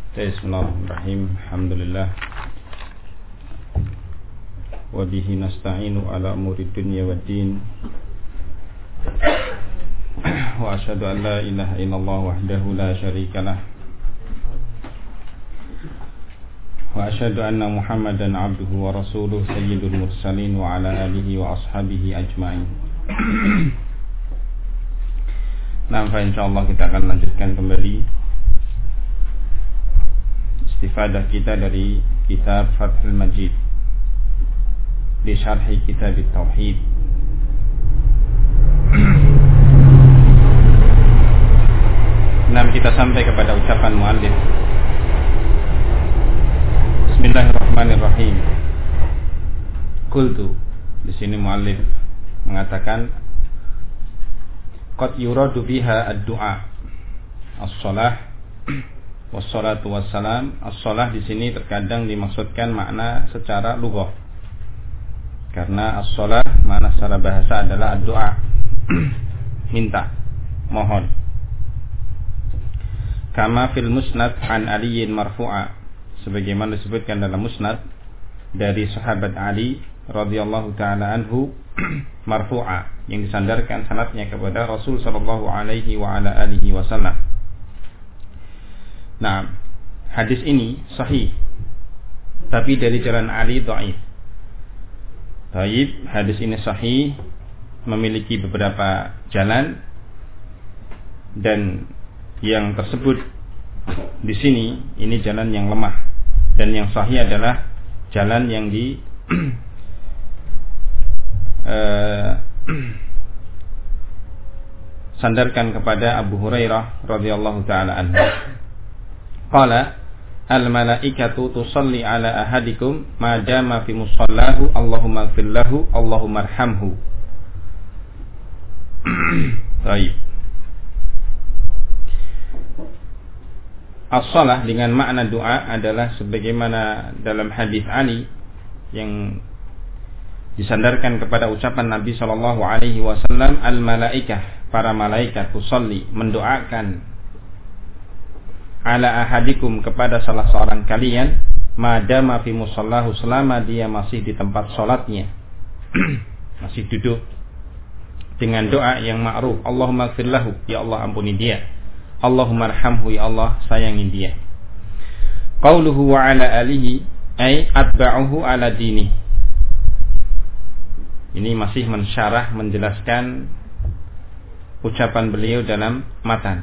Bismillahirrahmanirrahim. Alhamdulillah. Wa bihi nasta'inu ala umuri dunya waddin. Wa asyhadu an la ilaha illallah wahdahu la syarikalah. Wa asyhadu anna Muhammadan abduhu wa rasuluhu sayyidul mursalin wa ala alihi wa ashabihi ajma'in. Nah, insyaallah kita akan lanjutkan kembali istifadah kita dari kitab Fathul Majid di syarhi kitab Tauhid. Nah, kita sampai kepada ucapan muallif. Bismillahirrahmanirrahim. Qultu. Di sini muallif mengatakan qad yuradu biha ad-du'a as-shalah wassalatu wassalam. As-shalah di sini terkadang dimaksudkan makna secara lughah. Karena as-shalah makna secara bahasa adalah ad-du'a. Minta, mohon. Kama fil musnad an Aliyin marfu'a, sebagaimana disebutkan dalam musnad dari sahabat Ali radhiyallahu taala anhu marfu'a, yang disandarkan sanadnya kepada Rasul sallallahu alaihi wa ala alihi wasallam. Nah, hadis ini sahih, tapi dari jalan Ali dhaif. Dhaif, hadis ini sahih, memiliki beberapa jalan, dan yang tersebut di sini ini jalan yang lemah, dan yang sahih adalah jalan yang di sandarkan kepada Abu Hurairah radhiyallahu taala anhu. Qala al-malaikatu tusalli ala ahadikum ma dama fi musallahu Allahumma ighfir lahu Allahumma arhamhu. Baik. As-shalah dengan makna doa adalah sebagaimana dalam hadis Ali yang disandarkan kepada ucapan Nabi sallallahu alaihi wasallam, al-malaikah, para malaikat tusalli, mendoakan ala ahadikum, kepada salah seorang kalian, madama fi musallahu, selama dia masih di tempat salatnya, masih duduk, dengan doa yang ma'ruf, Allahumma ighfir lahu, ya Allah ampuni dia, Allahumma arhamhu, ya Allah sayangi dia. Qauluhu wa ala alihi ay atba'uhu ala dini. Ini masih mensyarah, menjelaskan ucapan beliau dalam matan.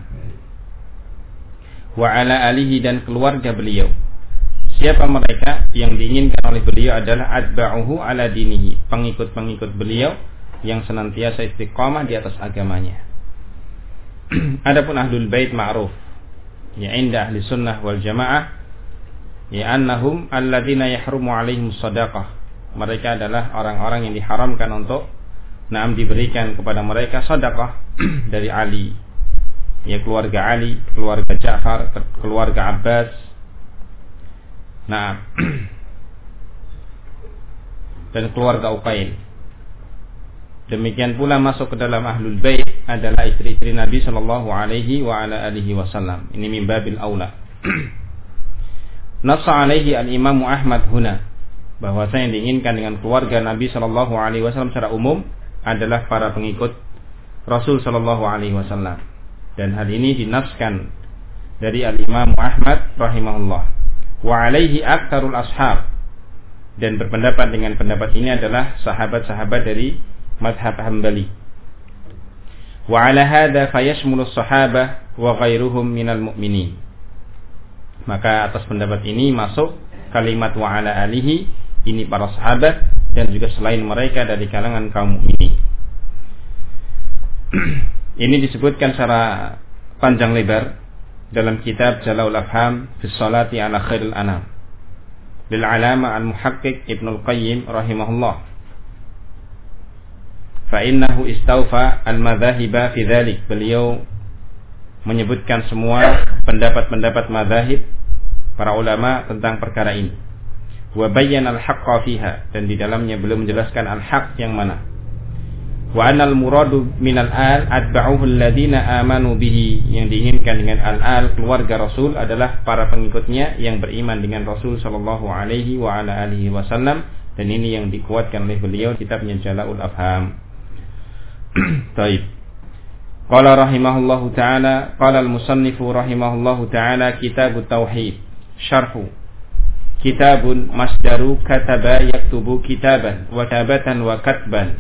Wa ala alihi, dan keluarga beliau. Siapa mereka? Yang diinginkan oleh beliau adalah atba'uhu ala dinihi, pengikut-pengikut beliau yang senantiasa istiqamah di atas agamanya. Adapun ahlul bait ma'ruf, ya inda ahli sunnah wal jamaah, ya annahum alladzina yahrumu alaihim shadaqah. Mereka adalah orang-orang yang diharamkan untuk diberikan kepada mereka sedekah dari Ali, ya keluarga Ali, keluarga Ja'far, keluarga Abbas. Nah, dan keluarga Uqail. Demikian pula masuk ke dalam ahlul bait adalah istri-istri Nabi sallallahu alaihi wa ala alihi wasallam. Ini min babil aula. Nassa alaihi al-Imam Ahmad huna, bahwasanya yang diinginkan dengan keluarga Nabi sallallahu alaihi wasallam secara umum adalah para pengikut Rasul sallallahu alaihi wasallam. Dan hal ini dinaskan dari al-Imam Ahmad rahimahullah. Wa alaihi aktsarul ashab, dan berpendapat dengan pendapat ini adalah sahabat-sahabat dari madhab Hambali. Wa ala hadza fayashmulu as-sahabah wa ghairuhum minal mu'minin. Maka atas pendapat ini masuk kalimat wa ala alihi, ini para sahabat dan juga selain mereka dari kalangan kaum mukminin. Ini disebutkan secara panjang lebar dalam kitab Jala'ul Afham fi Sholati ala Khairil Anam lil Alama al-Muhaqqiq Ibnu Al-Qayyim rahimahullah. Fa innahu istawfa al-madhahiba fi dzalik. Beliau menyebutkan semua pendapat-pendapat mazahib para ulama tentang perkara ini. Wa bayyana al-haqqa fiha, dan di dalamnya beliau menjelaskan al-haq yang mana. Wa anal muradu minal al atba'uhu alladziina amanu bihi, yang diinginkan dengan al-al keluarga Rasul adalah para pengikutnya yang beriman dengan Rasul sallallahu alaihi wa ala alihi wasallam, dan ini yang dikuatkan oleh beliau kitabnya Jala'ul Afham. Baik. Qala rahimahullahu taala, qala al-musannifu rahimahullahu taala, kitabut tauhid syarhu. Kitabun masdaru kataba yaktubu kitaban wa tabatan wa katban.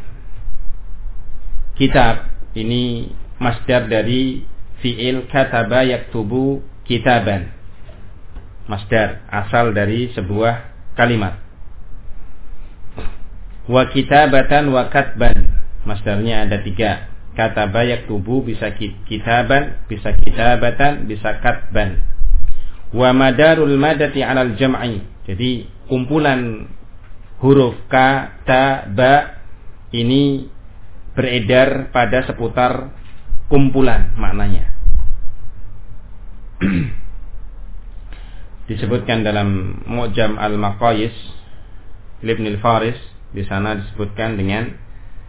Kitab ini masdar dari fi'il kataba yaktubu kitaban. Masdar asal dari sebuah kalimat. Wa kitabatan wa katban. Masdarnya ada 3. Kataba yaktubu bisa kitaban, bisa kitabatan, bisa katban. Wa madarul madati 'alal jam'i. Jadi kumpulan huruf ka, ta, ba ini beredar pada seputar kumpulan maknanya. Disebutkan dalam Mu'jam al-Maqayis Ibn al-Faris, di sana disebutkan dengan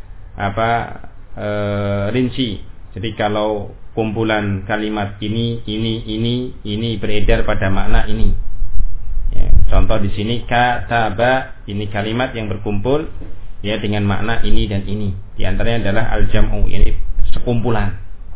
rinci. Jadi kalau kumpulan kalimat ini beredar pada makna ini. Ya, contoh di sini kataba, ini kalimat yang berkumpul ya dengan makna ini dan ini. Di antaranya adalah al-jam'u, ini sekumpulan.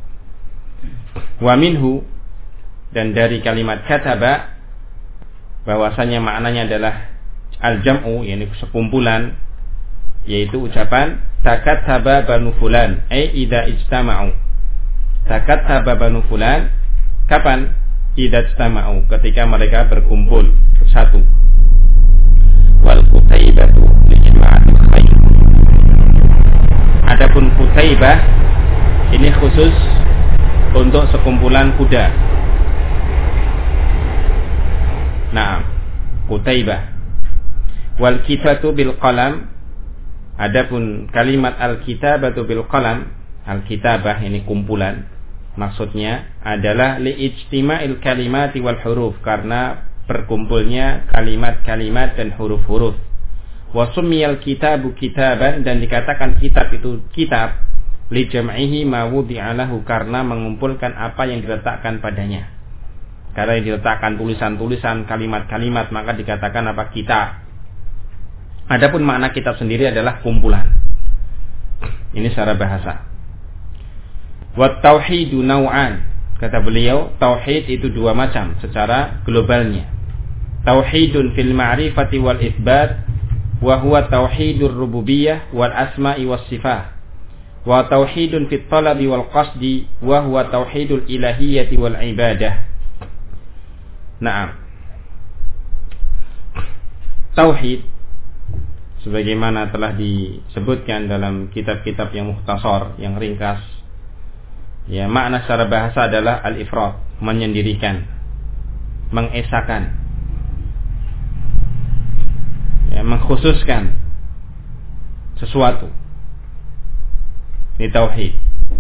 Wa minhu, dan dari kalimat kataba bahwasanya maknanya adalah al-jam'u, yakni sekumpulan, yaitu ucapan takattaba banu fulan, idza ijtama'u. Takattaba banu fulan, kapan? Idza ijtama'u, ketika mereka berkumpul bersatu. Wal kutaibatu lijma'atul khair. Adapun kutaibah ini khusus untuk sekumpulan kuda. Nah, kutaibah. Wal kitabatu bil qalam. Adapun kalimat al kitabatu bil qalam, al kitabah ini kumpulan. Maksudnya adalah li ijtima'il kalimati wal huruf, karena berkumpulnya kalimat-kalimat dan huruf-huruf. Wa summiyal kitabu kitaban, dan dikatakan kitab itu kitab li jam'ihi ma wudi'a lahu, karena mengumpulkan apa yang diletakkan padanya. Karena yang diletakkan tulisan-tulisan, kalimat-kalimat, maka dikatakan apa? Kitab. Adapun makna kitab sendiri adalah kumpulan. Ini secara bahasa. Wa tauhidu naw'an, kata beliau, tauhid itu 2 macam secara globalnya. Tauhidun fil ma'rifati wal itsbat, wa huwa tauhidur rububiyyah wal asma'i was sifat. Wa tauhidun fit talabi wal qasdi, wa huwa tauhidul ilahiyyati wal ibadah. Naam. Tauhid sebagaimana telah disebutkan dalam kitab-kitab yang mukhtasar, yang ringkas. Ya, makna secara bahasa adalah al-ifrad, menyendirikan, mengesakan, ya, mengkhususkan sesuatu. Ini tauhid.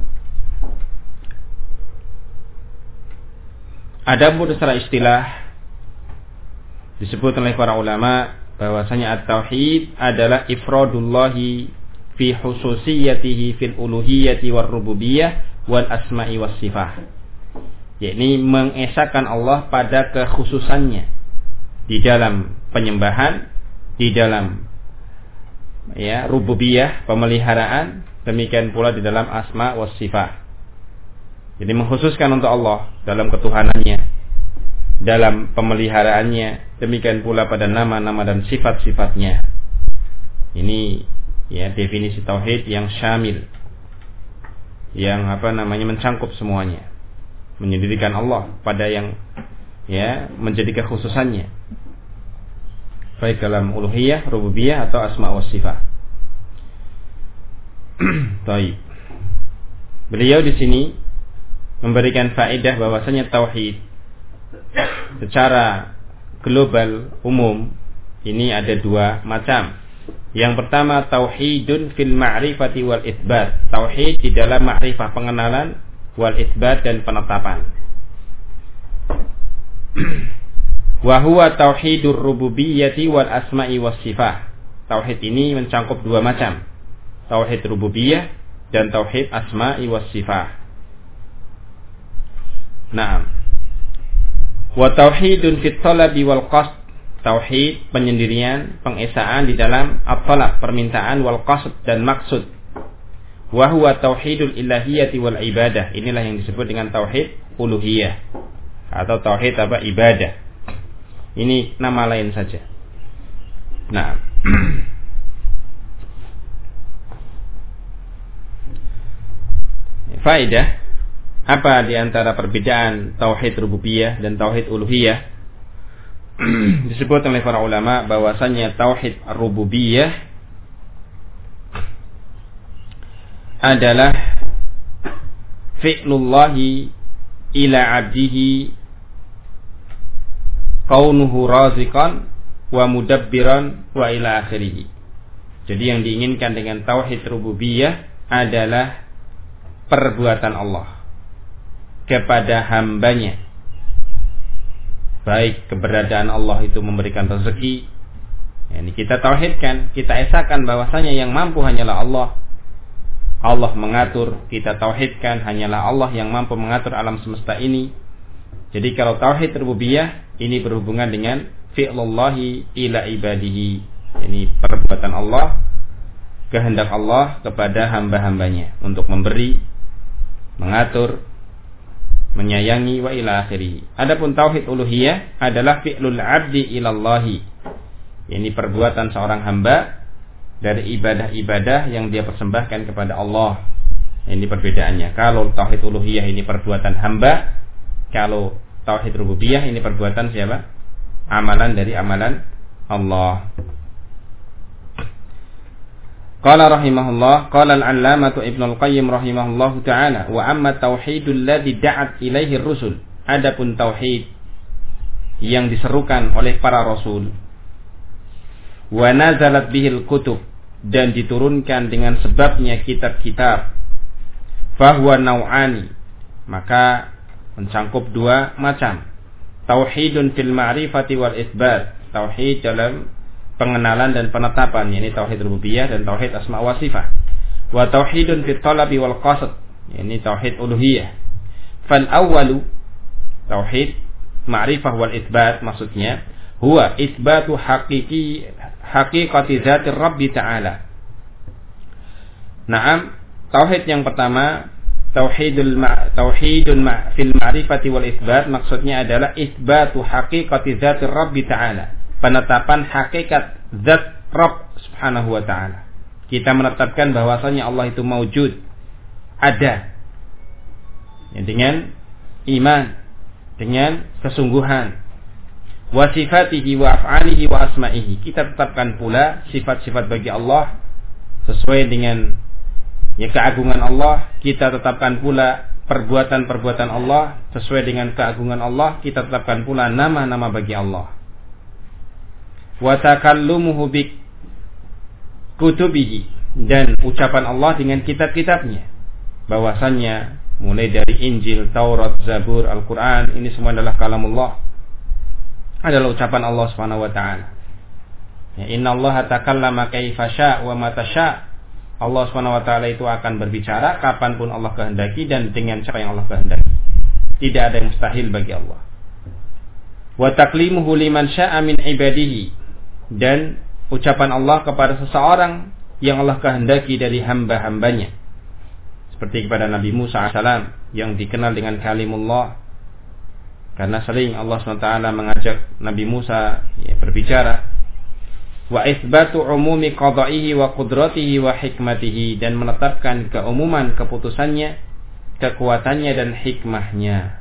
Adapun secara istilah disebut oleh para ulama bahwasanya at-tauhid adalah ifradullahi fi khususiyatihi fil uluhiyyati war rububiyyah wal asma'i was sifat. Yakni mengesahkan Allah pada kekhususannya di dalam penyembahan, di dalam ya rububiyah, pemeliharaan, demikian pula di dalam asma was sifat. Jadi mengkhususkan untuk Allah dalam ketuhanannya, dalam pemeliharaannya, demikian pula pada nama-nama dan sifat-sifatnya. Ini ya definisi tauhid yang syamil, yang mencangkup semuanya, menyendirikan Allah pada yang ya menjadi kekhususannya, baik dalam uluhiyah, rububiyah atau asma wa sifat. Baik. Beliau di sini memberikan faedah bahwasanya tauhid secara global umum ini ada 2 macam. Yang pertama tauhidun fil ma'rifati wal itsbat, tauhid di dalam ma'rifah, pengenalan, wal itsbat, dan penetapan. Wa huwa tauhidur rububiyyati wal asma'i was sifat. Tauhid ini mencangkup 2 macam. Tauhid rububiyah dan tauhid asma'i was sifat. Naam. Wa tauhidun fit talabi wal qasd, tauhid penyendirian, pengesaan di dalam at-talab, permintaan, wal qasd dan maksud. Wa huwa tauhidul ilahiyyati wal ibadah. Inilah yang disebut dengan tauhid uluhiyah atau tauhid ibadah. Ini nama lain saja. Nah, faedah apa di antara perbedaan tauhid rububiyah dan tauhid uluhiyah? Disebut oleh para ulama bahwasanya tauhid rububiyah adalah fi'lullahi ila 'abdihi kaunuhu raziqan wa mudabbiran wa ila akhirih. Jadi yang diinginkan dengan tauhid rububiyah adalah perbuatan Allah kepada hambanya, baik keberadaan Allah itu memberikan rezeki, ini kita tauhidkan, kita esakan bahwasanya yang mampu hanyalah Allah. Allah mengatur, kita tauhidkan hanyalah Allah yang mampu mengatur alam semesta ini. Jadi kalau tauhid rububiyah ini berhubungan dengan fi'lullahi ila ibadihi, ini perbuatan Allah, kehendak Allah kepada hamba-hambanya untuk memberi, mengatur, menyayangi, wa ila akhirih. Adapun tauhid uluhiyah adalah fi'lul 'abdi ilallahi, ini perbuatan seorang hamba dari ibadah-ibadah yang dia persembahkan kepada Allah. Ini perbedaannya. Kalau tauhid uluhiyah ini perbuatan hamba, kalau tauhid rububiyah ini perbuatan siapa? Amalan dari amalan Allah. Qala rahimahullah, qala al-'allamatu Ibnu al-Qayyim rahimahullahu ta'ala, wa amma tauhidul ladzi da'at ilaihi ar-rusul. Adapun tauhid yang diserukan oleh para rasul, wa nazalat bihil kutub, dan diturunkan dengan sebabnya kitab-kitab, fahuwa nau'ani, maka mencakup dua macam. Tauhidun fil ma'rifati wal isbat, tauhid dalam pengenalan dan penetapan, yakni tauhid rububiyah dan tauhid asma wa sifat. Wa tauhidun fit talabi wal qasd, yakni tauhid uluhiyah. Fal awwalu tauhid ma'rifah wal isbat, maksudnya huwa isbatu haqiqati zatir Rabbi ta'ala. Naam, tauhid yang pertama tauhidun fil ma'rifati wal isbat, maksudnya adalah isbatu haqiqati zatir Rabbi ta'ala, penetapan hakikat zat Rabb subhanahu wa ta'ala. Kita menetapkan bahwasanya Allah itu maujud, ada, ya, dengan iman, dengan kesungguhan. Wa sifatihi wa af'alihi wa asma'ihi, kita tetapkan pula sifat-sifat bagi Allah sesuai dengan keagungan Allah. Kita tetapkan pula perbuatan-perbuatan Allah sesuai dengan keagungan Allah. Kita tetapkan pula nama-nama bagi Allah. Wa takallumuhu bi kutubihi, dan ucapan Allah dengan kitab-kitabnya, bahwasannya mulai dari Injil, Taurat, Zabur, Al-Quran, ini semua adalah kalamullah, adalah ucapan Allah Subhanahu wa ta'ala. Ya, innallaha takallama kaifa syaa wa mata syaa. Allah Subhanahu wa ta'ala itu akan berbicara kapanpun Allah kehendaki dan dengan cara yang Allah kehendaki. Tidak ada yang mustahil bagi Allah. Wa taklimuhu liman syaa min ibadihi, dan ucapan Allah kepada seseorang yang Allah kehendaki dari hamba-hambanya. Seperti kepada Nabi Musa AS yang dikenal dengan kalimullah, karena sering Allah SWT mengajak Nabi Musa berbicara. Wa isbatu umumi qada'ihi wa qudratihi wa hikmatihi, dan menetapkan keumuman keputusannya, kekuatannya dan hikmahnya.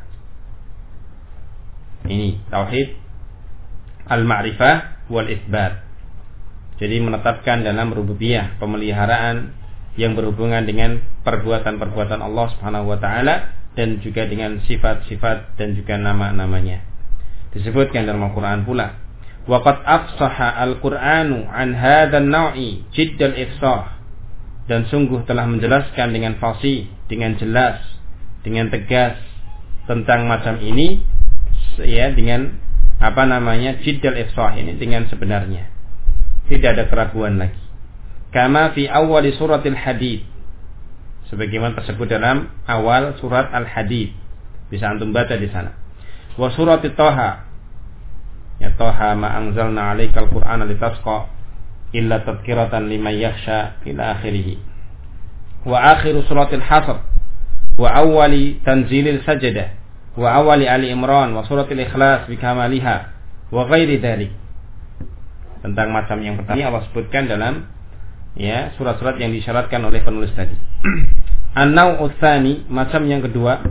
Ini tauhid al-ma'rifah wal isbat. Jadi menetapkan dalam rububiyah pemeliharaan yang berhubungan dengan perbuatan-perbuatan Allah Subhanahu wa ta'ala, dan juga dengan sifat-sifat dan juga nama-namanya. Disebutkan dalam Al-Quran pula, waqad afsaha al-Qur'anu an hadzal naw'i jiddal ifsah, dan sungguh telah menjelaskan dengan fasih, dengan jelas, dengan tegas tentang macam ini, ya, dengan jiddal ifsah ini, dengan sebenarnya, tidak ada keraguan lagi. Kama fi awwali suratil Hadid, sebagaimana tersebut dalam awal surat Al-Hadid. Bisa antum baca di sana. Wa surat Thaha, ya Thaha ma anzalna 'alaikal Qur'ana litasqa illa tadhkiratan liman yakhsha ila akhirih. Wa akhiru suratil Hasr wa awwali tanzilil Sajdah wa awwali Ali Imran wa suratil Ikhlas bikamaliha wa ghairi dzalik. Tentang macam yang pertama Allah sebutkan dalam ya surat-surat yang disyaratkan oleh penulis tadi. An-naw'u tsani, macam yang kedua,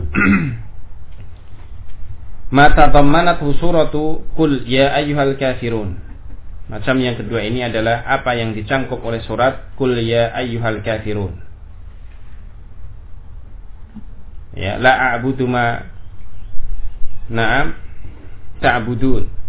ma tadammanathu suratu Qul ya ayyuhal kafirun. Macam yang kedua ini adalah apa yang dicangkup oleh surat Qul ya ayyuhal kafirun. Ya, la a'budu ma na'am ta'budun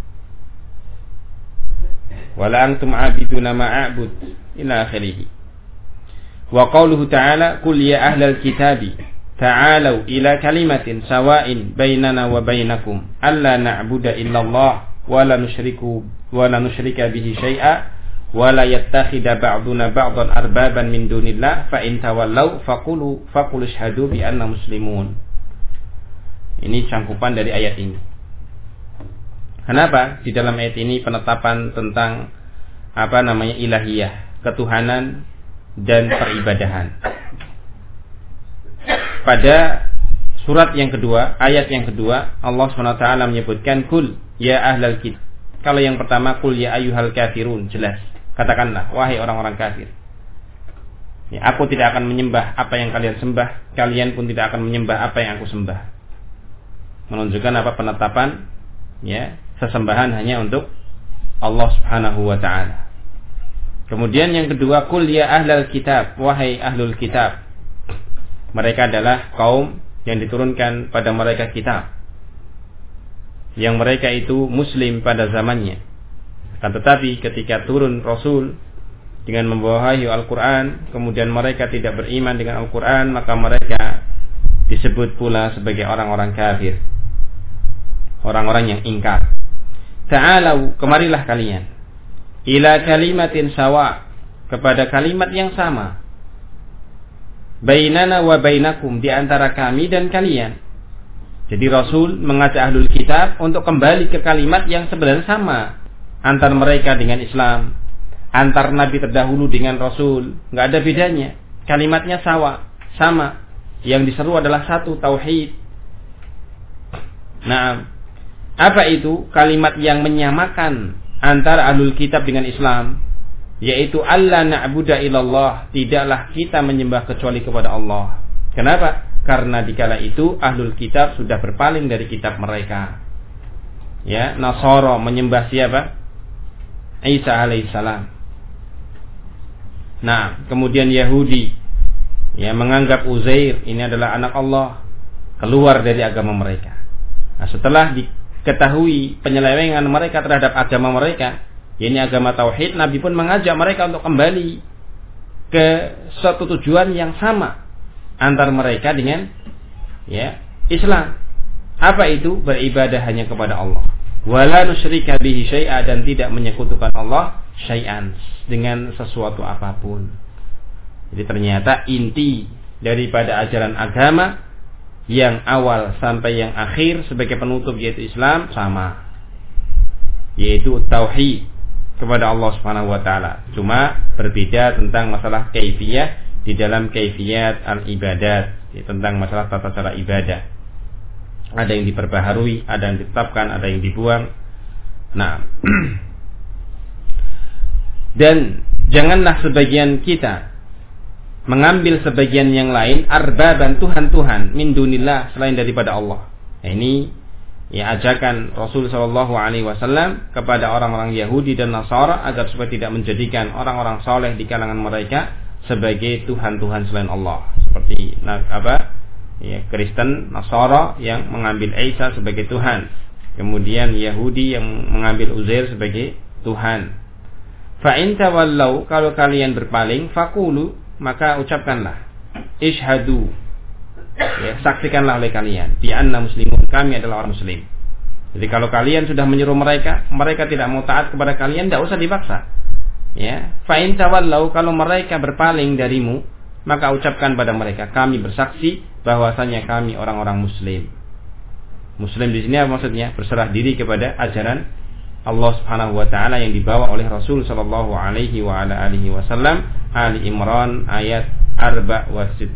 wala antum 'abiduna ma a'bud ila akhirih. Wa qauluhu ta'ala qul ya ahlal kitabi ta'alu ila kalimatin sawa'in bainana wa bainakum alla na'budu illallah wa la nusyrika bihi syai'a wa la yattakhidha ba'duna ba'dan arbaban min dunillah fa in tawallaw faqulu ashhadu bi anna muslimun. Ini cangkupan dari ayat ini. Kenapa? Di dalam ayat ini penetapan tentang ilahiyah, ketuhanan dan peribadahan. Pada surat yang kedua, ayat yang kedua, Allah SWT menyebutkan kul ya ahlal kitab. Kalau yang pertama kul ya ayyuhal kafirun, jelas. Katakanlah wahai orang-orang kafir. Ya, aku tidak akan menyembah apa yang kalian sembah, kalian pun tidak akan menyembah apa yang aku sembah. Menunjukkan penetapan ya sesembahan hanya untuk Allah Subhanahu wa taala. Kemudian yang kedua, qul ya ahlal kitab, wahai ahlul kitab. Mereka adalah kaum yang diturunkan pada mereka kitab. Yang mereka itu muslim pada zamannya. Akan tetapi ketika turun Rasul dengan membawa wahyu Al-Quran, kemudian mereka tidak beriman dengan Al-Quran, maka mereka disebut pula sebagai orang-orang kafir, orang-orang yang ingkar. Ta'alau, kemarilah kalian, ila kalimatin sawa, kepada kalimat yang sama, bainana wa bainakum, di antara kami dan kalian. Jadi Rasul mengajak ahlul kitab untuk kembali ke kalimat yang sebenarnya sama antar mereka dengan Islam, antar Nabi terdahulu dengan Rasul, nggak ada bedanya. Kalimatnya sama. Yang diseru adalah satu, tauhid. Nah, apa itu kalimat yang menyamakan antara ahlul kitab dengan Islam? Yaitu alla na'budu illallah, tidaklah kita menyembah kecuali kepada Allah. Kenapa? Karena dikala itu ahlul kitab sudah berpaling dari kitab mereka. Ya, Nasara menyembah siapa? Isa alaihissalam. Nah, kemudian Yahudi ya menganggap Uzair ini adalah anak Allah, keluar dari agama mereka. Nah, setelah diketahui penyelewengan mereka terhadap agama mereka, ini agama tauhid, Nabi pun mengajak mereka untuk kembali ke suatu tujuan yang sama antar mereka dengan ya Islam. Apa itu? Beribadah hanya kepada Allah. Wala nusyrika bihi syai'a, dan tidak menyekutukan Allah syai'an, dengan sesuatu apapun. Jadi ternyata inti daripada ajaran agama yang awal sampai yang akhir sebagai penutup yaitu Islam sama, yaitu tauhid kepada Allah Subhanahu wa taala. Cuma berbeda tentang masalah kaifiyah di dalam kaifiyat al-ibadat, tentang masalah tata cara ibadah. Ada yang diperbaharui, ada yang ditetapkan, ada yang dibuang. Nah, dan janganlah sebagian kita mengambil sebagian yang lain arbaban, Tuhan-Tuhan min dunillah, selain daripada Allah. Nah, ini ya ajakan Rasul SAW kepada orang-orang Yahudi dan Nasara agar supaya tidak menjadikan orang-orang saleh di kalangan mereka sebagai Tuhan-Tuhan selain Allah, seperti ya Kristen, Nasara yang mengambil Isa sebagai Tuhan, kemudian Yahudi yang mengambil Uzair sebagai Tuhan. Fa in tawallau, kalau kalian berpaling, faqulu, maka ucapkanlah, ishhadu, ya, saksikanlah oleh kalian, bi anna muslimun, kami adalah orang muslim. Jadi kalau kalian sudah menyuruh mereka tidak mau taat kepada kalian, tidak usah dipaksa. Ya, fa in tawallau, kalau mereka berpaling darimu, maka ucapkan pada mereka, kami bersaksi bahwasanya kami orang-orang muslim. Muslim di sini apa maksudnya? Berserah diri kepada ajaran Allah Subhanahu wa taala yang dibawa oleh Rasul sallallahu alaihi wa ala alihi wasallam. Ali Imran ayat 64.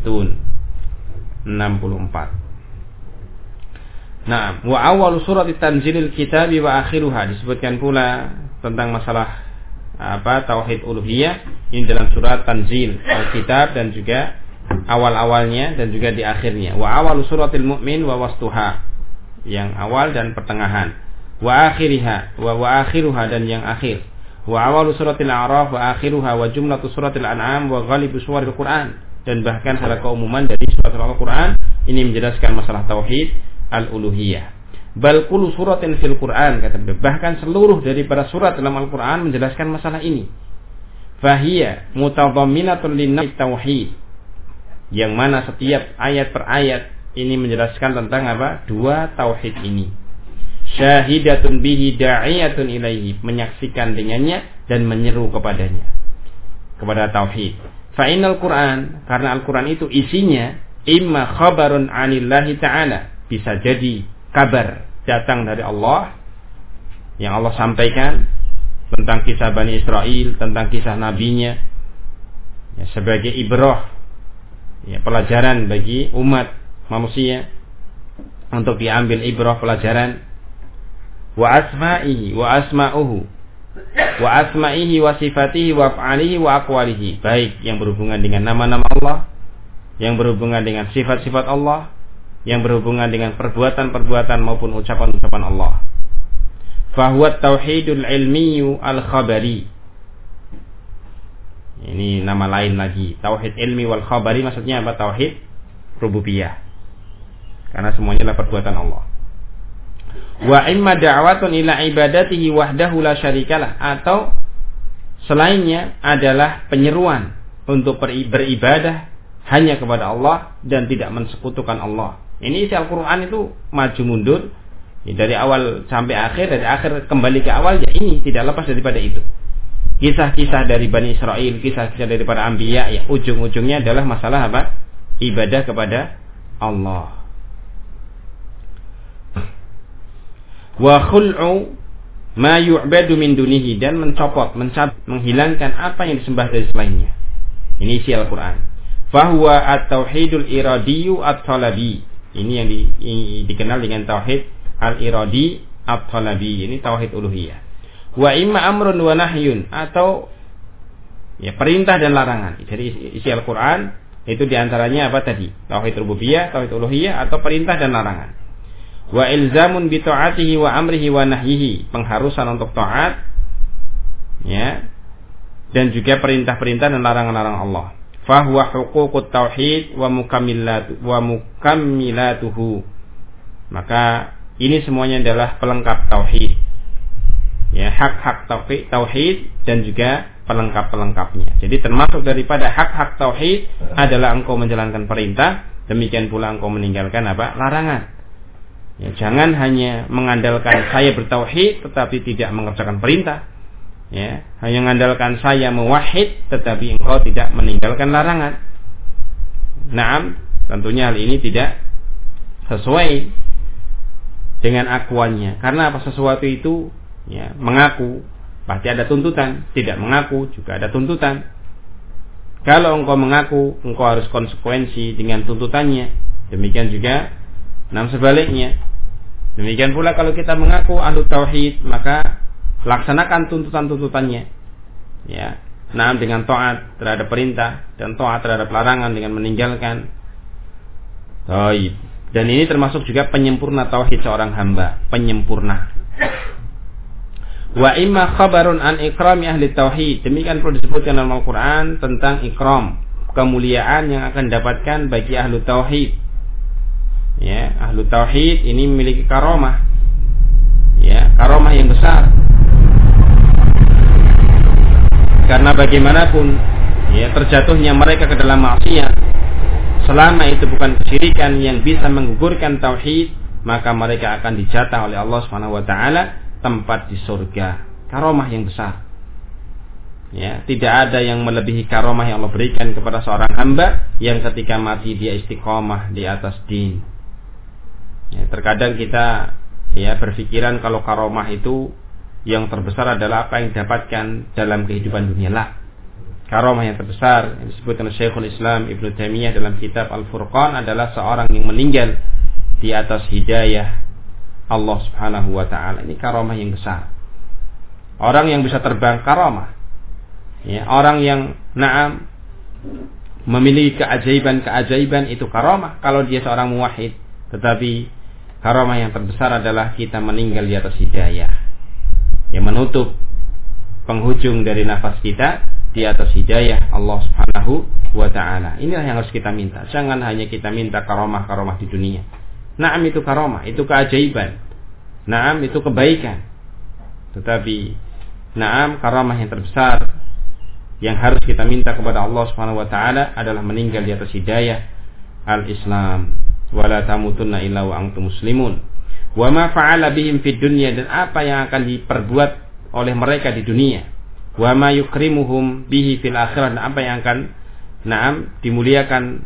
Nah, wa awal surat tanzilil kitab wa akhiruha, disebutkan pula tentang masalah tauhid uluhiyah ini dalam surat Tanzil Al-Kitab dan juga awal-awalnya dan juga di akhirnya. Wa awal suratil mu'min wa wastuha, yang awal dan pertengahan. Wa akhiriha wa akhiruha, dan yang akhir. Wa awal suratil A'raf wa akhiruha wa jumlatu suratil An'am wa ghalibu suwaril Qur'an, dan bahkan secara keumuman dari surat Al-Qur'an ini menjelaskan masalah tauhid al-uluhiyah. Bal kullu suratin fil Qur'an, kata beliau, bahkan seluruh daripada surat dalam Al-Qur'an menjelaskan masalah ini. Fahiya mutadhamminatun lin tauhid, yang mana setiap ayat per ayat ini menjelaskan tentang dua tauhid ini. Syahidatun bihi da'iyatun ilaihi, menyaksikan dengannya dan menyeru kepadanya, kepada tauhid. Fa innal Qur'an, karena Al-Qur'an itu isinya imma khabarun 'anillahi ta'ala, bisa jadi kabar datang dari Allah yang Allah sampaikan tentang kisah Bani Israel, tentang kisah nabinya, ya, sebagai ibrah, ya, pelajaran bagi umat manusia untuk diambil ibrah pelajaran. Wa asma'ihi wa asma'uhu wa asma'ihi wa sifatihi wa af'alihi wa aqwalihi, baik yang berhubungan dengan nama-nama Allah, yang berhubungan dengan sifat-sifat Allah, yang berhubungan dengan perbuatan-perbuatan maupun ucapan-ucapan Allah. Fahuwa tauhidul ilmiyu al-khabari. Ini nama lain lagi. Tauhid ilmi wal khabari maksudnya apa? Tauhid rububiyah. Karena semuanya adalah perbuatan Allah. Wa imma da'watun ila ibadatihi wahdahu la syarikalah, atau selainnya adalah penyeruan untuk beribadah hanya kepada Allah dan tidak mensekutukan Allah. Ini isi Al-Quran itu maju mundur, ya, dari awal sampai akhir, dari akhir kembali ke awal, ya ini tidak lepas daripada itu. Kisah-kisah dari Bani Israel, kisah-kisah daripada Anbiya, ya ujung-ujungnya adalah masalah apa? Ibadah kepada Allah. Wa khul'u ma yu'badu min dunihi, dan mencopot, menghilangkan apa yang disembah dari selainnya. Ini isi Al-Quran. Fahuwa at-tauhidul iradiyu at-talabi. Ini yang dikenal dengan tauhid al-iradi at-talabi. Ini tauhid uluhiyah. Wa imma amrun wa nahyun, atau ya perintah dan larangan. Jadi isi Al-Quran itu diantaranya apa tadi? Tauhid rububiyah, tauhid uluhiyah, atau perintah dan larangan. Wa ilzamun bi ta'atihi wa amrihi wa nahyihi, pengharusan untuk taat, ya, dan juga perintah-perintah dan larangan-larangan Allah. Fahuwa huququt tauhid wa mukammilatuhu. Maka ini semuanya adalah pelengkap tauhid. Ya, hak-hak tauhid dan juga pelengkap-pelengkapnya. Jadi termasuk daripada hak-hak tauhid adalah engkau menjalankan perintah, demikian pula engkau meninggalkan larangan. Ya, jangan hanya mengandalkan saya bertauhid tetapi tidak mengerjakan perintah. Ya, hanya mengandalkan saya muwahhid tetapi engkau tidak meninggalkan larangan. Naam, tentunya hal ini tidak sesuai dengan akuannya. Karena apa? Sesuatu itu, ya, mengaku pasti ada tuntutan, tidak mengaku juga ada tuntutan. Kalau engkau mengaku, engkau harus konsekuensi dengan tuntutannya. Demikian juga sebaliknya. Demikian pula kalau kita mengaku ahlu tauhid, maka laksanakan tuntutan-tuntutannya, ya, dengan taat terhadap perintah dan taat terhadap larangan dengan meninggalkan. Dan ini termasuk juga penyempurna tauhid seorang hamba, penyempurna. Wa imma khabarun an ikrami ahli tauhid, demikian perlu disebutkan dalam Al-Quran tentang ikram, kemuliaan yang akan dapatkan bagi ahlu tauhid. Ya, ahlu tauhid ini memiliki karomah, ya, karomah yang besar. Karena bagaimanapun, ya, terjatuhnya mereka ke dalam maksiat, selama itu bukan kesyirikan yang bisa menggugurkan tauhid, maka mereka akan dijatah oleh Allah Subhanahu wa taala tempat di surga. Karomah yang besar. Ya, tidak ada yang melebihi karomah yang Allah berikan kepada seorang hamba yang ketika mati dia istiqomah di atas din. Ya, terkadang kita berpikiran kalau karomah itu yang terbesar adalah apa yang didapatkan dalam kehidupan dunia. Lah, karomah yang terbesar yang disebutkan oleh Syekhul Islam Ibnu Taimiyah dalam kitab Al-Furqan adalah seorang yang meninggal di atas hidayah Allah Subhanahu wa taala. Ini karomah yang besar. Orang yang bisa terbang karomah. Ya, orang yang memiliki keajaiban itu karomah kalau dia seorang muwahhid. Tetapi karomah yang terbesar adalah kita meninggal di atas hidayah, yang menutup penghujung dari nafas kita di atas hidayah Allah Subhanahu wa taala. Inilah yang harus kita minta. Jangan hanya kita minta karomah-karomah di dunia. Naam, itu karomah, itu keajaiban. Naam, itu kebaikan. Tetapi naam, karomah yang terbesar yang harus kita minta kepada Allah Subhanahu wa taala adalah meninggal di atas hidayah al-Islam. Wala tamutunna illa wa antum muslimun. Wa ma fa'ala bihim fid dunya, dan apa yang akan diperbuat oleh mereka di dunia. Wa ma yukrimuhum bihi fil akhirah, dan apa yang akan dimuliakan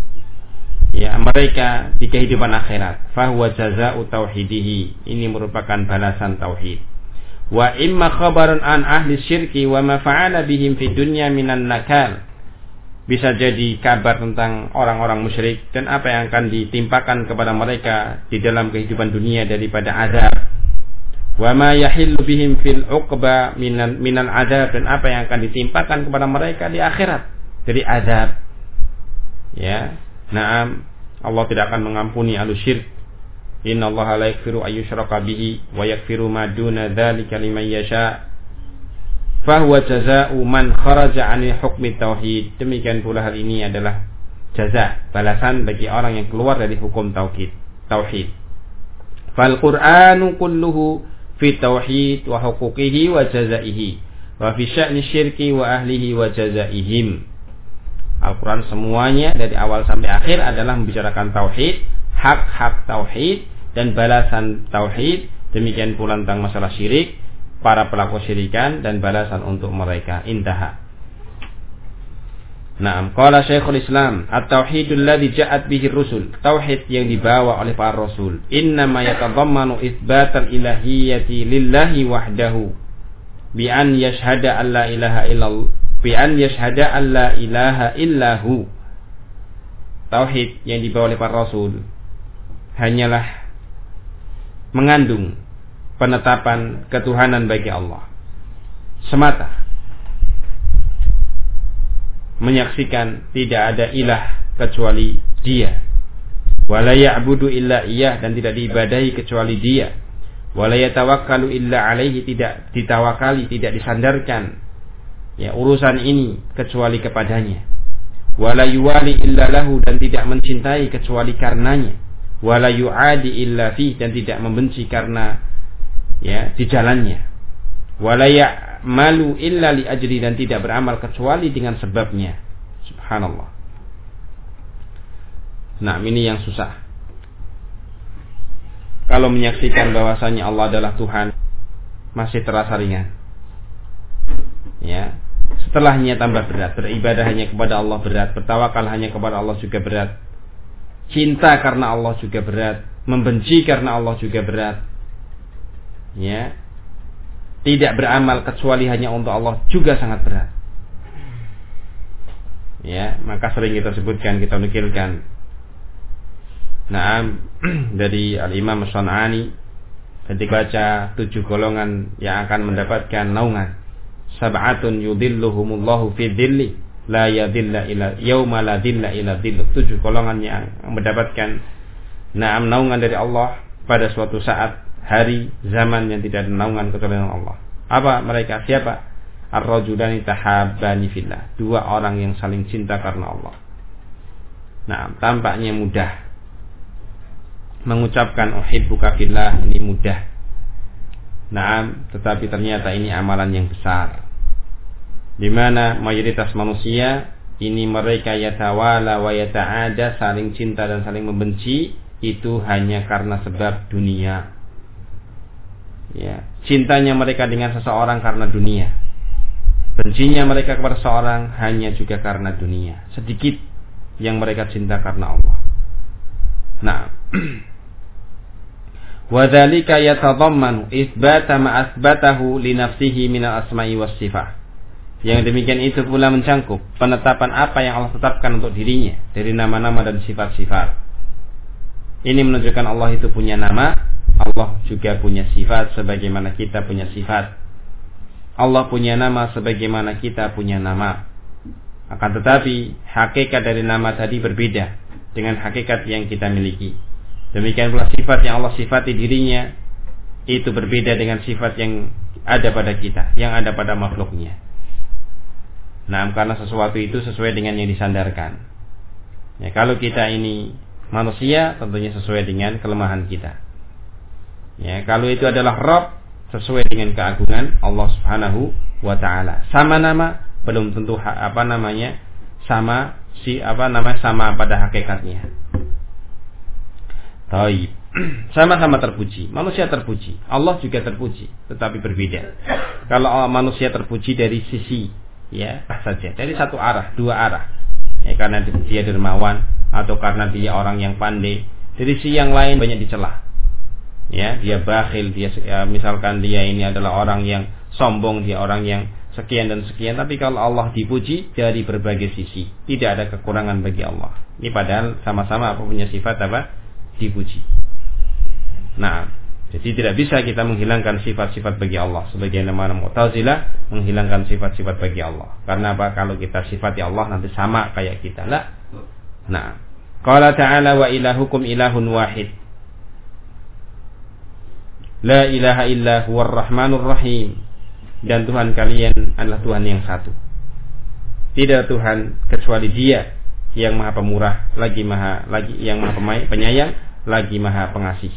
mereka di kehidupan akhirat. Fa huwa jazaa'u tauhidihi, ini merupakan balasan tauhid. Wa imma khabarun an ahli syirki wa ma fa'ala bihim fid dunya minan nakal, bisa jadi kabar tentang orang-orang musyrik dan apa yang akan ditimpakan kepada mereka di dalam kehidupan dunia daripada azab. Wa ma yahillu bihim fil uqba minal azab, dan apa yang akan ditimpakan kepada mereka di akhirat dari azab. Ya, naam, Allah tidak akan mengampuni ahli syirik. Innallaha la yaghfiru ay yushraka bihi wa yaghfiru ma duna dzalika liman yasha. Fahuwa jazaa'u man kharaja 'anil hukmi tauhid. Demikian pula hal ini adalah jaza, balasan bagi orang yang keluar dari hukum tauhid. Fal Qur'anu kulluhu fi tauhid wa huquqihi wa jazaihi wa fi sya'ni syirki wa ahlihi wa jazaihim. Al-Quran semuanya dari awal sampai akhir adalah membicarakan tauhid, hak-hak tauhid dan balasan tauhid. Demikian pula tentang masalah syirik, para pelaku syirikan, dan balasan untuk mereka. Intaha. Naam, qala Syekhul Islam, at-tauhidul ladzi ja'at bihi rusul, tauhid yang dibawa oleh para rasul, innama yatadammanu itsbatal ilahiyyati lillahi wahdahu bi an yashhada an la ilaha illallah, bi an yashhada an la ilaha illahu. Tauhid yang dibawa oleh para rasul hanyalah mengandung penetapan ketuhanan bagi Allah semata, menyaksikan tidak ada ilah kecuali Dia, wala ya'budu illa Iyyah, dan tidak diibadahi kecuali Dia, wala yatawakkalu illa alaihi, tidak ditawakali, tidak disandarkan urusan ini kecuali kepadanya, wala yuwali illa lahu, dan tidak mencintai kecuali karenanya, wala yu'adi illa fi, dan tidak membenci karena di jalannya, wala ya'malu illa li ajri, dan tidak beramal kecuali dengan sebabnya. Subhanallah. Nah, ini yang susah. Kalau menyaksikan bahwasanya Allah adalah Tuhan masih terasa ringan. Ya, setelahnya tambah berat. Beribadah hanya kepada Allah berat, bertawakal hanya kepada Allah juga berat. Cinta karena Allah juga berat, membenci karena Allah juga berat. Ya, tidak beramal kecuali hanya untuk Allah juga sangat berat. Ya, maka sering kita sebutkan, kita nukilkan. Naam, dari Al-Imam As-San'ani ketika baca 7 golongan yang akan mendapatkan naungan. Sab'atun yudhilluhumullahu fi dhilli la yadhilla ila yauma la dhilla ila dhillu. 7 golongan yang mendapatkan naungan dari Allah pada suatu saat, hari, zaman yang tidak ada naungan kecuali Allah. Apa mereka? Siapa? Ar-rajulani tahabbani fillah, 2 orang yang saling cinta karena Allah. Nah, tampaknya mudah mengucapkan uhibbuka fillah, ini mudah. Nah, tetapi ternyata ini amalan yang besar, di mana mayoritas manusia ini mereka yatawala wa yata'ada, saling cinta dan saling membenci itu hanya karena sebab dunia. Ya, cintanya mereka dengan seseorang karena dunia. Bencinya mereka kepada seorang hanya juga karena dunia. Sedikit yang mereka cinta karena Allah. Nah, wa dzalika yatadammanu itsbata ma asbatahu li nafsihi minal asma'i was sifat. Yang demikian itu pula mencangkup penetapan apa yang Allah tetapkan untuk dirinya dari nama-nama dan sifat-sifat. Ini menunjukkan Allah itu punya nama, Allah juga punya sifat sebagaimana kita punya sifat. Allah punya nama sebagaimana kita punya nama. Akan tetapi hakikat dari nama tadi berbeda dengan hakikat yang kita miliki. Demikian pula sifat yang Allah sifati dirinya itu berbeda dengan sifat yang ada pada kita, yang ada pada makhluknya. Nah, karena sesuatu itu sesuai dengan yang disandarkan. Ya, kalau kita ini manusia, tentunya sesuai dengan kelemahan kita. Ya, kalau itu adalah Rabb, sesuai dengan keagungan Allah Subhanahu wa taala. Sama nama belum tentu sama pada hakikatnya. Taib. Sama-sama terpuji. Manusia terpuji, Allah juga terpuji, tetapi berbeda. Kalau manusia terpuji dari sisi, ya, saja, dari satu arah, dua arah. Ya, karena dia dermawan atau karena dia orang yang pandai. Dari sisi yang lain banyak dicela. Ya, dia bakhil, misalkan dia ini adalah orang yang sombong, dia orang yang sekian dan sekian. Tapi kalau Allah dipuji dari berbagai sisi, tidak ada kekurangan bagi Allah. Ini padahal sama-sama punya sifat dipuji. Nah, jadi tidak bisa kita menghilangkan sifat-sifat bagi Allah. Sebagaimana Mu'tazilah menghilangkan sifat-sifat bagi Allah. Karena apa? Kalau kita sifati Allah nanti sama kayak kita lah. Nah, qala ta'ala wa ilahukum ilahun wahid. La ilaha illa huwar rahmanur rahim. Dan Tuhan kalian adalah Tuhan yang satu. Tidak Tuhan kecuali Dia yang Maha Pemurah, yang Maha Penyayang, lagi Maha Pengasih.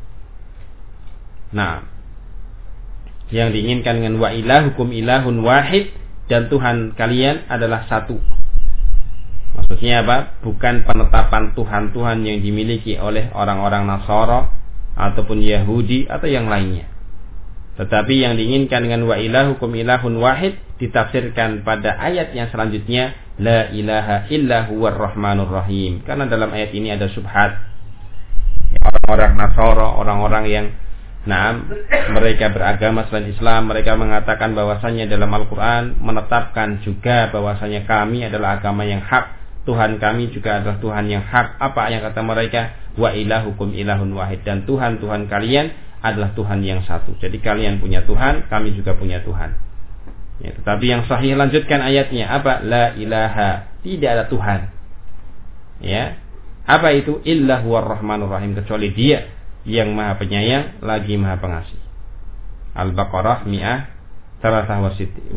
Nah, yang diinginkan dengan wa ilahukum ilahun wahid, dan Tuhan kalian adalah satu. Maksudnya apa? Bukan penetapan Tuhan-Tuhan yang dimiliki oleh orang-orang Nasara ataupun Yahudi atau yang lainnya. Tetapi yang diinginkan dengan wa ilahukum ilahun wahid ditafsirkan pada ayat yang selanjutnya, la ilaha illa huwar rahmanur rahim. Karena dalam ayat ini ada syubhat. Orang-orang Nasara, orang-orang yang mereka beragama selain Islam, mereka mengatakan bahwasanya dalam Al-Quran menetapkan juga bahwasanya kami adalah agama yang hak, Tuhan kami juga adalah Tuhan yang hak. Apa yang kata mereka? Wa ilahukum ilahun wahid, dan Tuhan-Tuhan kalian adalah Tuhan yang satu. Jadi kalian punya Tuhan, kami juga punya Tuhan. Ya, tetapi yang sahih lanjutkan ayatnya apa? La ilaha, tidak ada Tuhan. Ya, apa itu? Illa huwar rahmanur rahim, kecuali Dia yang Maha Penyayang lagi Maha Pengasih. Al-Baqarah 163.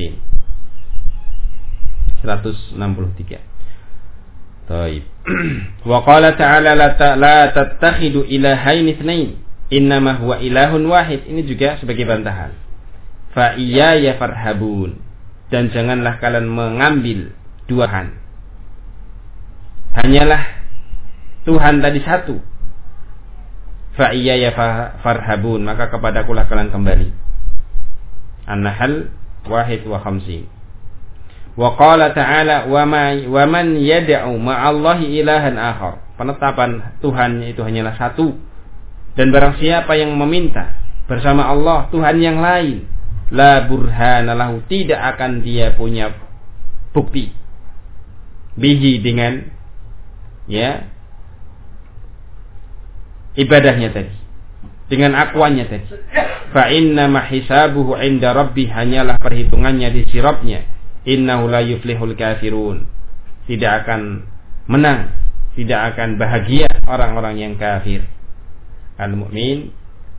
Taib. Wa qala ta'ala la tattakhidu ilahaini itsnain innama huwa ilahun wahid. Ini juga sebagai bantahan. Fa iyaya farhabun, dan janganlah kalian mengambil dua Tuhan. Hanyalah Tuhan tadi satu. Fa iyaya farhabun, maka kepadakulah kalian kembali. An-Nahl 51. Wa qala ta'ala wa man yad'u ma'allahi ilahan akhar. Penetapan Tuhan itu hanyalah satu. Dan barang siapa yang meminta bersama Allah Tuhan yang lain, la burhana lahu, tidak akan dia punya bukti bihi, dengan ibadahnya tadi, dengan akuannya tadi. Fa inna ma hisabuhu 'inda rabbih, hanyalah perhitungannya di sisi Rabbnya. Innahu la yuflihul kafirun, tidak akan menang, tidak akan bahagia orang-orang yang kafir. Al-Mu'min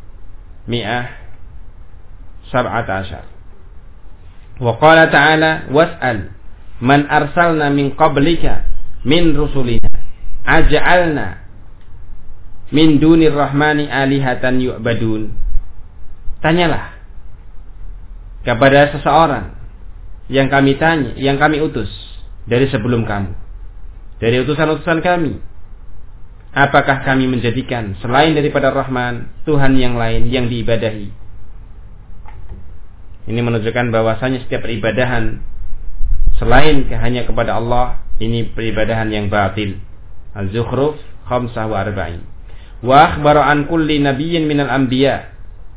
117. Wa qala ta'ala was'al man arsalna min qablika min rusulina aj'alna min dunir rahmani alihatan yu'badun. Tanyalah kepada seseorang yang kami utus dari sebelum kamu, dari utusan-utusan kami, apakah kami menjadikan selain daripada Rahman Tuhan yang lain yang diibadahi? Ini menunjukkan bahwasanya setiap peribadahan selain hanya kepada Allah, ini peribadahan yang batil. Az-Zukhruf 45. Wa akhbara an kulli nabiyyin minal anbiya,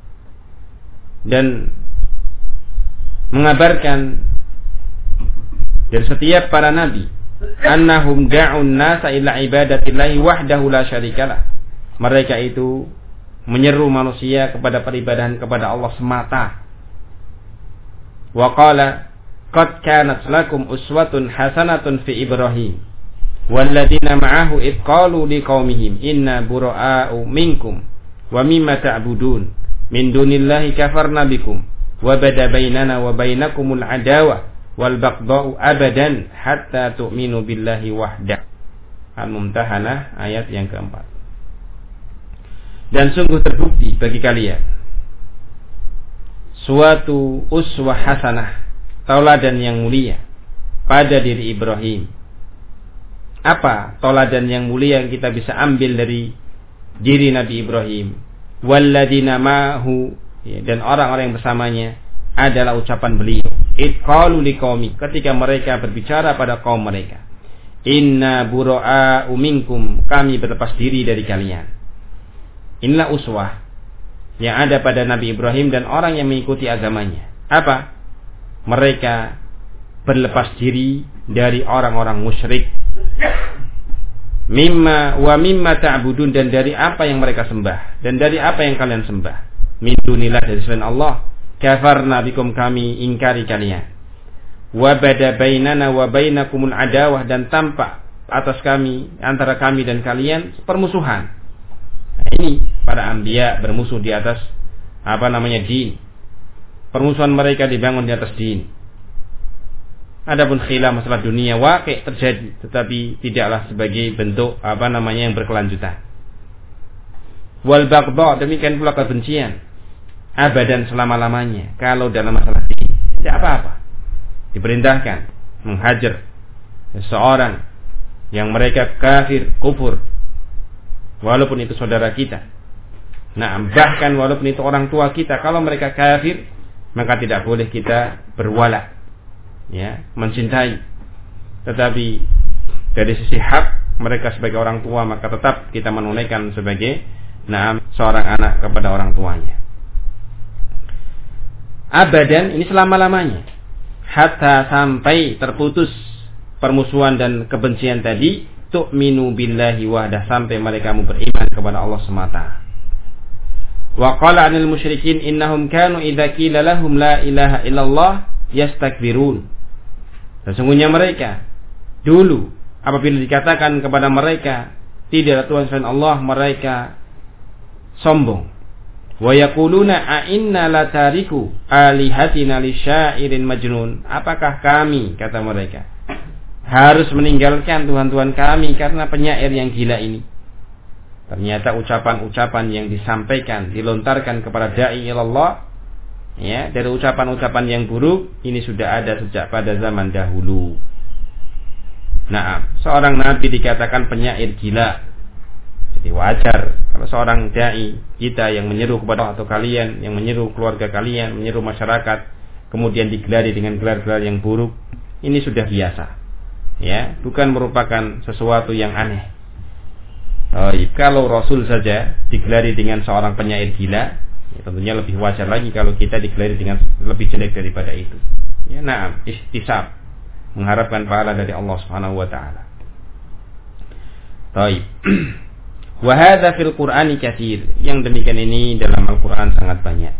dan mengabarkan dari setiap para nabi annahum da'un nasa ila ibadatillahi wahdahu la syarikalah. Mereka itu menyeru manusia kepada peribadahan kepada Allah semata. Wa qala qad kanat lakum uswatun hasanatun fi Ibrahim walladzina ma'ahu id qalu liqaumihim inna bura'a'u minkum wa mimma ta'budun min dunillahi kafarna bikum wa bada bainana wa bainakumul adawa wal baghdha'u abadan hatta tu'minu billahi wahdah. Al-Mumtahanah ayat yang keempat. Dan sungguh terbukti bagi kalian suatu uswah hasanah, tauladan yang mulia pada diri Ibrahim. Apa tauladan yang mulia yang kita bisa ambil dari diri Nabi Ibrahim? Walladzina ma'ahu, dan orang-orang yang bersamanya adalah ucapan beliau. Id qalu liqaumi, ketika mereka berbicara pada kaum mereka. Inna bura'a'u minkum, kami berlepas diri dari kalian. Inilah uswah yang ada pada Nabi Ibrahim dan orang yang mengikuti agamanya. Apa? Mereka berlepas diri dari orang-orang musyrik. Mimma ta'budun, dan dari apa yang mereka sembah, dan dari apa yang kalian sembah. Min dunillah, dari selain Allah. Kafarna bikum, kami ingkari kalian. Wa bada bainana wa bainakumul adawah, dan tampak atas kami, antara kami dan kalian permusuhan. Nah, ini para anbiya bermusuh di atas din. Permusuhan mereka dibangun di atas din. Adapun khilaf masalah dunia waqi' terjadi, tetapi tidaklah sebagai bentuk yang berkelanjutan. Wal baghdha, demikian pula kebencian, abadan, selama-lamanya. Kalau dalam masalah ini tidak apa-apa, diperintahkan menghajar seseorang yang mereka kafir, kufur, walaupun itu saudara kita. Nah, bahkan walaupun itu orang tua kita, kalau mereka kafir, maka tidak boleh kita berwala, mencintai. Tetapi dari sisi hak mereka sebagai orang tua, maka tetap kita menunaikan sebagai seorang anak kepada orang tuanya. Abadan, ini selama-lamanya, hatta, sampai terputus permusuhan dan kebencian tadi. Tu'minu billahi wahdah, sampai mereka beriman kepada Allah semata. Wa qala 'anil musyrikin innahum kanu idza qila lahum la ilaha illallah yastakbirun. Sesungguhnya mereka dulu apabila dikatakan kepada mereka tidak ada Tuhan selain Allah, mereka sombong. Wa yaquluna a inna latariku alihatina lisyairin majnun. Apakah kami, kata mereka, harus meninggalkan Tuhan-Tuhan kami karena penyair yang gila ini? Ternyata ucapan-ucapan yang disampaikan, dilontarkan kepada da'i ilallah, dari ucapan-ucapan yang buruk, ini sudah ada sejak pada zaman dahulu. Nah, seorang nabi dikatakan penyair gila. Jadi wajar kalau seorang da'i kita yang menyeru kepada atau kalian, yang menyeru keluarga kalian, menyeru masyarakat, kemudian digelari dengan gelar-gelar yang buruk, ini sudah biasa. Bukan merupakan sesuatu yang aneh. Kalau Rasul saja digelari dengan seorang penyair gila, tentunya lebih wajar lagi kalau kita digelari dengan lebih jelek daripada itu. Ihtisab, mengharapkan pahala dari Allah Subhanahu wa taala. Baik. Wa hadza fil Qur'ani katsir. Yang demikian ini dalam Al-Qur'an sangat banyak.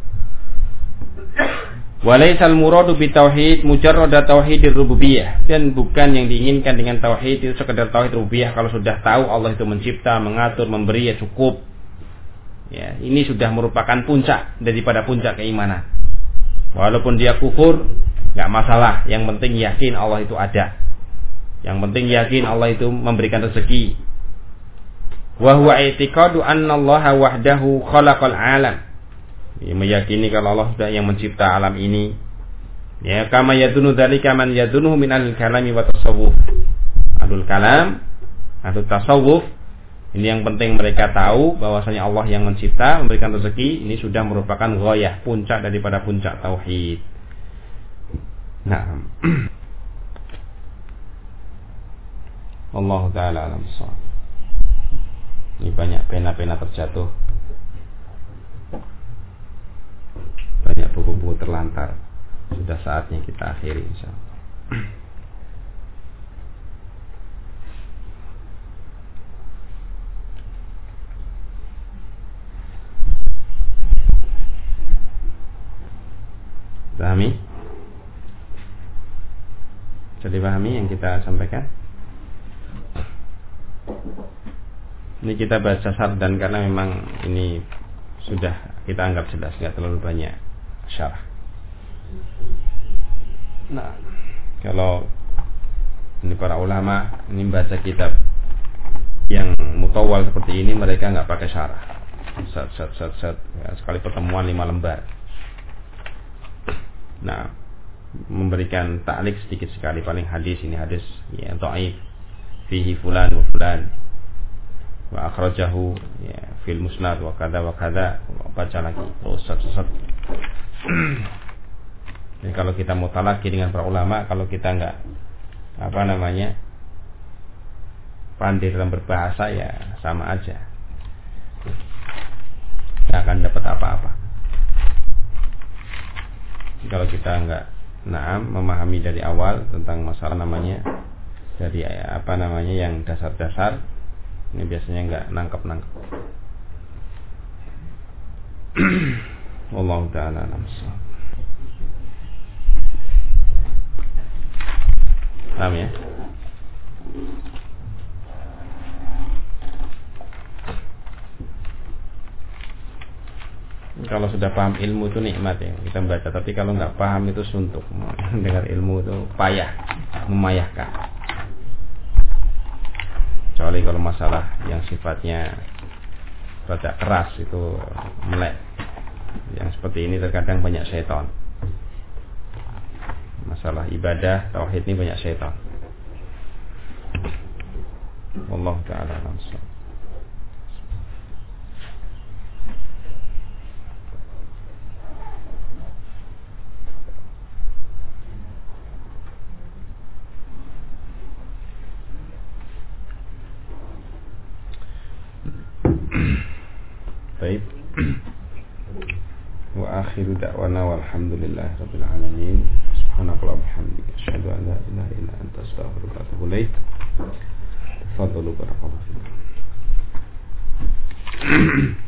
Walaisal muradu bitauhid mujarrada tauhidir rububiyah, dan bukan yang diinginkan dengan tauhid itu sekedar tauhid rububiyah. Kalau sudah tahu Allah itu mencipta, mengatur, memberi, ya cukup. Ini sudah merupakan puncak daripada puncak keimanan. Walaupun dia kufur, enggak masalah. Yang penting yakin Allah itu ada. Yang penting yakin Allah itu memberikan rezeki. Wa huwa i'tiqadu anna Allah wahdahu khalaqal alam. Meyakini kalau Allah sudah yang mencipta alam ini. Kama yadunu dzalika man yadunuhu min al-kalami wa tasawuf. Alul kalam atau tasawuf, Ini yang penting mereka tahu bahwasanya Allah yang mencipta, memberikan rezeki, ini sudah merupakan ghayah, puncak daripada puncak tauhid. Nah, Allah taala alam shawab. Ini banyak pena-pena terjatuh, banyak buku-buku terlantar. Sudah saatnya kita akhiri insyaallah. Pahami? Jadi pahami yang kita sampaikan? Ini kita baca sardan karena memang ini sudah kita anggap jelas, nggak terlalu banyak syarah. Nah, kalau ini para ulama ini baca kitab yang mutawal seperti ini, mereka nggak pakai syarah. Ya, sekali pertemuan 5 lembar. Nah, memberikan ta'liq sedikit sekali, paling hadis ini hadis ya dhaif fihi fulan wa fulan wa akhrajahu ya fil musnad wa kadza baca lagi terus sesat. Jadi kalau kita mutalaki dengan para ulama, kalau kita enggak pandai dalam berbahasa, ya sama aja, nggak akan dapat apa-apa. Kalau kita enggak memahami dari awal tentang masalah dari yang dasar-dasar, ini biasanya enggak nangkep. Wallahu ta'ala a'lam. Paham ya? Kalau sudah paham ilmu itu nikmat ya, kita baca. Tapi kalau nggak paham itu suntuk. Dengar ilmu itu payah, memayahkan. Kecuali kalau masalah yang sifatnya rada keras itu melek. Yang seperti ini terkadang banyak syaitan. Masalah ibadah, tauhid ini banyak syaitan. Wallahu ta'ala a'lam. Baik. Wa akhiru da'wana walhamdulillahi rabbil alamin. Subhanallahi wa bihamdihi asyhadu an la ilaha illa anta astaghfiruka wa atubu ilaik. Tafadhalu barakallahu fikum.